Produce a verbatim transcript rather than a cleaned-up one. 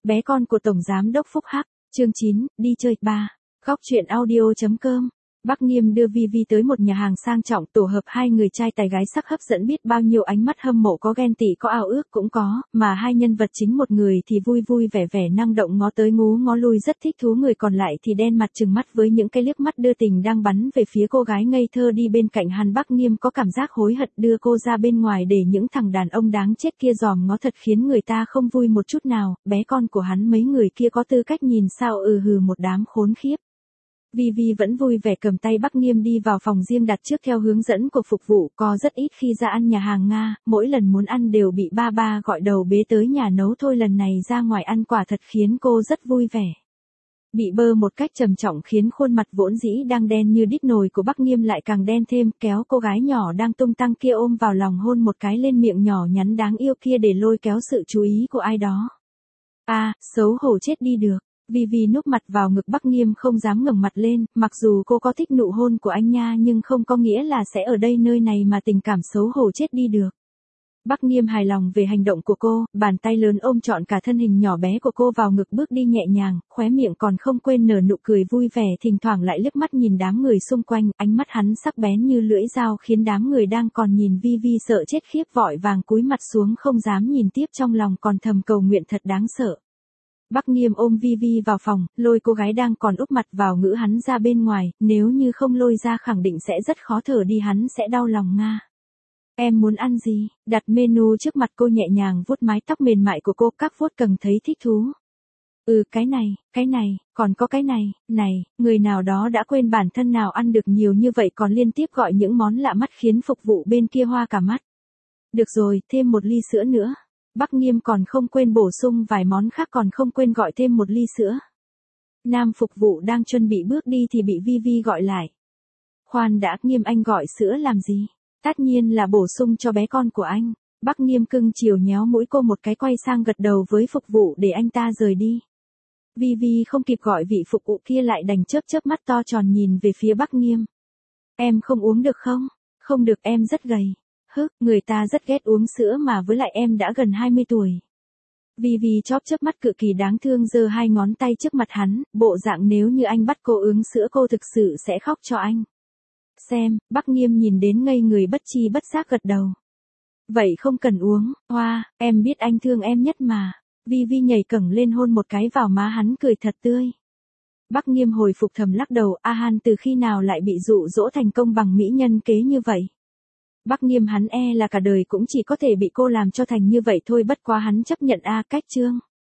Bé con của Tổng Giám đốc Phúc Hắc, chương chín, đi chơi, ba. Góc truyện audio.com. Bắc Nghiêm đưa Vi Vi tới một nhà hàng sang trọng, tổ hợp hai người trai tài gái sắc hấp dẫn biết bao nhiêu ánh mắt hâm mộ, có ghen tị có ao ước cũng có, mà hai nhân vật chính một người thì vui vui vẻ vẻ năng động ngó tới ngó ngó lui rất thích thú, người còn lại thì đen mặt trừng mắt với những cái liếc mắt đưa tình đang bắn về phía cô gái ngây thơ đi bên cạnh hắn. Bắc Nghiêm có cảm giác hối hận đưa cô ra bên ngoài để những thằng đàn ông đáng chết kia dòm ngó, thật khiến người ta không vui một chút nào. Bé con của hắn mấy người kia có tư cách nhìn sao? Ừ hừ, một đám khốn khiếp. Vi Vi vẫn vui vẻ cầm tay Bắc Nghiêm đi vào phòng riêng đặt trước theo hướng dẫn của phục vụ, có rất ít khi ra ăn nhà hàng Nga, mỗi lần muốn ăn đều bị ba ba gọi đầu bế tới nhà nấu thôi, lần này ra ngoài ăn quả thật khiến cô rất vui vẻ. Bị bơ một cách trầm trọng khiến khuôn mặt vốn dĩ đang đen như đít nồi của Bắc Nghiêm lại càng đen thêm, kéo cô gái nhỏ đang tung tăng kia ôm vào lòng, hôn một cái lên miệng nhỏ nhắn đáng yêu kia để lôi kéo sự chú ý của ai đó. À, xấu hổ chết đi được. Vi Vi núp mặt vào ngực Bắc Nghiêm không dám ngẩng mặt lên, mặc dù cô có thích nụ hôn của anh nha nhưng không có nghĩa là sẽ ở đây nơi này mà tình cảm xấu hổ chết đi được. Bắc Nghiêm hài lòng về hành động của cô, bàn tay lớn ôm trọn cả thân hình nhỏ bé của cô vào ngực, bước đi nhẹ nhàng, khóe miệng còn không quên nở nụ cười vui vẻ, thỉnh thoảng lại liếc mắt nhìn đám người xung quanh, ánh mắt hắn sắc bén như lưỡi dao khiến đám người đang còn nhìn Vi Vi sợ chết khiếp, vội vàng cúi mặt xuống không dám nhìn tiếp, trong lòng còn thầm cầu nguyện thật đáng sợ. Bắc Nghiêm ôm Vi Vi vào phòng, lôi cô gái đang còn úp mặt vào ngữ hắn ra bên ngoài, nếu như không lôi ra khẳng định sẽ rất khó thở đi, hắn sẽ đau lòng Nga. Em muốn ăn gì? Đặt menu trước mặt cô, nhẹ nhàng vuốt mái tóc mềm mại của cô, các vuốt cần thấy thích thú. Ừ, cái này, cái này, còn có cái này, này, người nào đó đã quên bản thân nào ăn được nhiều như vậy còn liên tiếp gọi những món lạ mắt khiến phục vụ bên kia hoa cả mắt. Được rồi, thêm một ly sữa nữa. Bắc Nghiêm còn không quên bổ sung vài món khác, còn không quên gọi thêm một ly sữa. Nam phục vụ đang chuẩn bị bước đi thì bị Vi Vi gọi lại. Khoan đã, Nghiêm anh gọi sữa làm gì? Tất nhiên là bổ sung cho bé con của anh. Bắc Nghiêm cưng chiều nhéo mũi cô một cái, quay sang gật đầu với phục vụ để anh ta rời đi. Vi Vi không kịp gọi vị phục vụ kia lại đành chớp chớp mắt to tròn nhìn về phía Bắc Nghiêm. Em không uống được không? Không được, em rất gầy. Hứ, người ta rất ghét uống sữa mà, với lại em đã gần hai mươi tuổi. Vi Vi chóp chớp mắt cực kỳ đáng thương, giơ hai ngón tay trước mặt hắn, bộ dạng nếu như anh bắt cô uống sữa cô thực sự sẽ khóc cho anh xem. Bắc Nghiêm nhìn đến ngây người, bất chi bất giác gật đầu. Vậy không cần uống, hoa, em biết anh thương em nhất mà. Vi Vi nhảy cẳng lên hôn một cái vào má hắn, cười thật tươi. Bắc Nghiêm hồi phục thầm lắc đầu, A Han từ khi nào lại bị dụ dỗ thành công bằng mỹ nhân kế như vậy. Bắc Nghiêm hắn e là cả đời cũng chỉ có thể bị cô làm cho thành như vậy thôi, bất quá hắn chấp nhận a. Cách chương